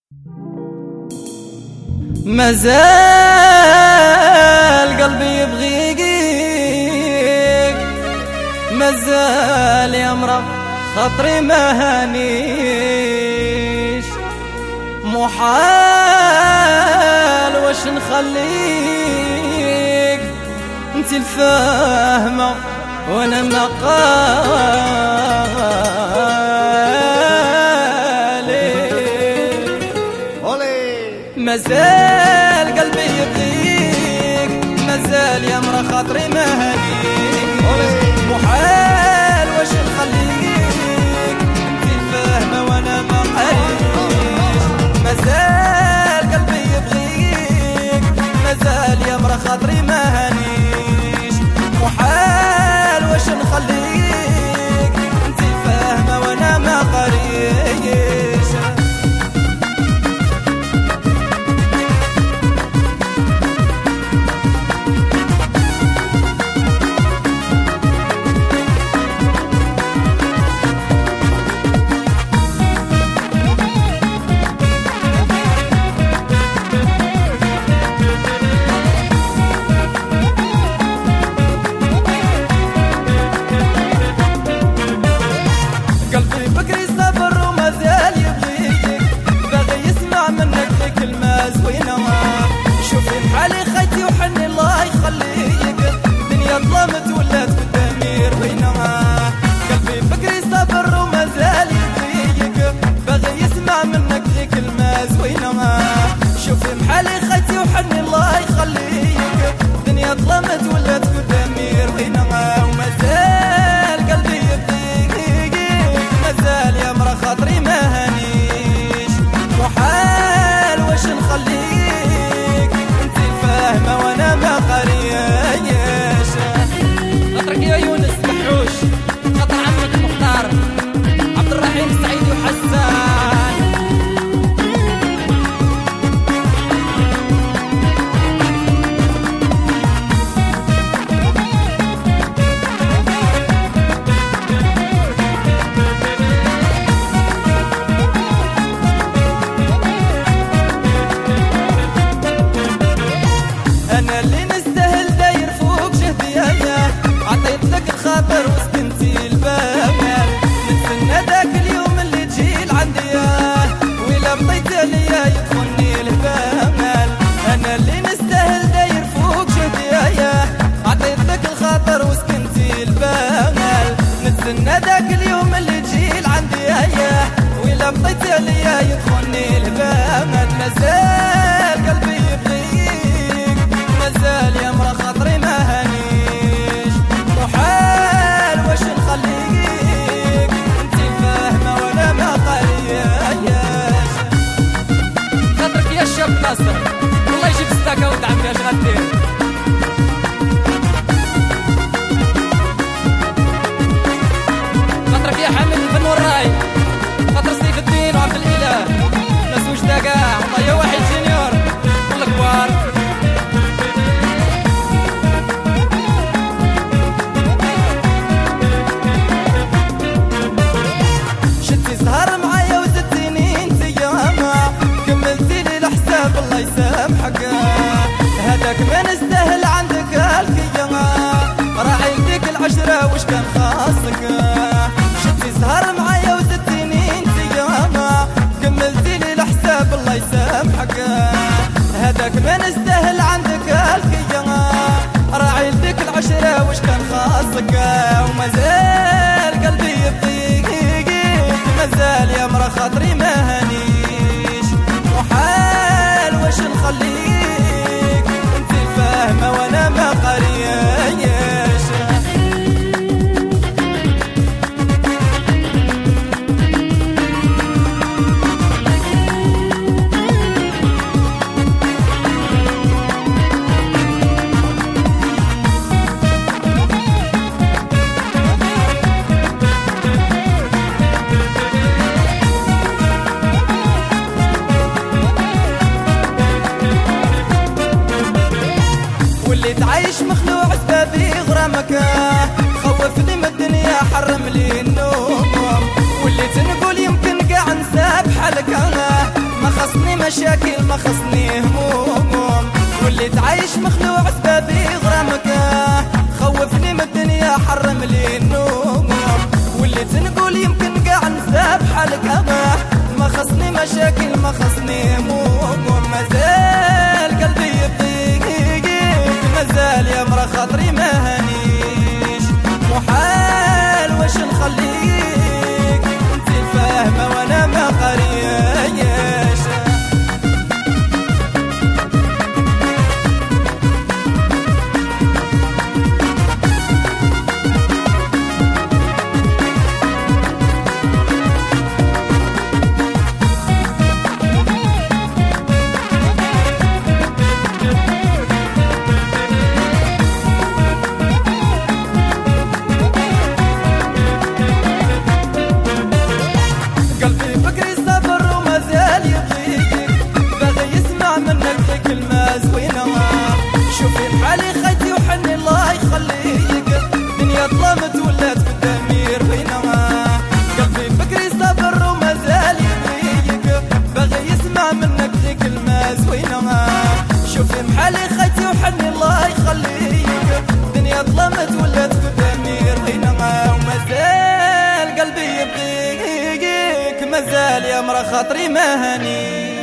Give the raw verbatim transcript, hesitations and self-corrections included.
مازال قلبي يبغيك، مازال يا مرا خاطري ما هانيش، محال واش نخليك انت الفاهمة وانا ما قالي. مازال قلبي يبغيك، مازال يا مرا خاطري ما هانيش، محال واش نخليك انت الفاهمة وانا ما قاليش. مازال قلبي يبغيك، مازال يا مرا خاطري ما هانيش، محال واش نخليك انت الفاهمة وانا ما قاليش. ظلمت ولات بالدمير وينها قلبي بكري صبر ومازال يبغيك، باغي يسمع منك ذي كلمة زوينة. شوفي محالي خيتي وحني الله يخليك، دنيا ظلمت ولات بالدمير وينها. ومازال قلبي يبغيك، مازال يا مرا خاطري ما هانيش، محال واش نخليك انت الفاهمة وانا ما قارياش. خاطرك يا يونس محوش، خاطر عمك المختار عبد الرحيم سعيد وحسان. انا اللي نستاهل داير فوق جهدي، عطيت لك الخاطر وسكنتي الباب، نتسنى ذاك اليوم اللي تجي لعندي، وإلا مضيت عليا يدخلني الباب. أنا اللي نستاهل داير فوق جهدي، عطيت لك الخاطر وسكنتي الباب، نتسنى ذاك اليوم اللي تجي لعندي، وإلا مضيت عليا يدخلني الباب. مازال قلبي يبغيك، مازال يا مرا خاطري ما هانيش، محال واش نخليك انت الفاهمة وانا ما قارياش. خاطرك يا الشاب ناصر والله يجيب ستاكا ودعم اش غدير. خاطرك يا حامد الفن والراي، خاطر سيف الدين وعبد الاله، ناس وجدا كاع والله يا واحد جونيور والكبار. سهر معايا وزدتيني انت ياما، كملتي لي الحساب الله يسامحك، هذاك ما نستاهل عندك الكيما، راعي لديك العشرة وش كان خاصك. شتي سهر معايا وزدتيني انت ياما، كملتي لي الحساب الله يسامحك، هذاك ما نستاهل عندك الكيما، راعي لديك العشرة وش كان خاصك. ومازال قلبي يبغيك، مازال يا مرا خاطري ما هانيش، محال واش نخليك انت الفاهمة وانا ما قارياش. تعيش مخلوع سبابي غرامك، خوفني من الدنيا حرم لي النوم، واللي تنقول يمكن قاع نساب حالك، ما خصني مشاكل ما خصني هموم، وليت عايش مخلوع سبابي غرامك، خوفني من الدنيا حرم لي النوم، وليت نقول يمكن قاع نساب حالك أبا، ما خصني مشاكل ما خصني هموم، مازال قلبي يبغيك، مازال يا مرا خاطري ما هانيش، محال واش نخليك انت الفاهمة وانا ما قرياش. ظلمت ولات بالدمير بينما قلبي فكري صبر ومازال يضيق، باغي يسمع منك ذيك كلمة زوينة، شوفي بحالي خيتي وحني الله يخليك، دنيا ظلمت ولات بالدمير بينما ومازال قلبي يبغيك، مازال يا مرا خاطري ما هاني.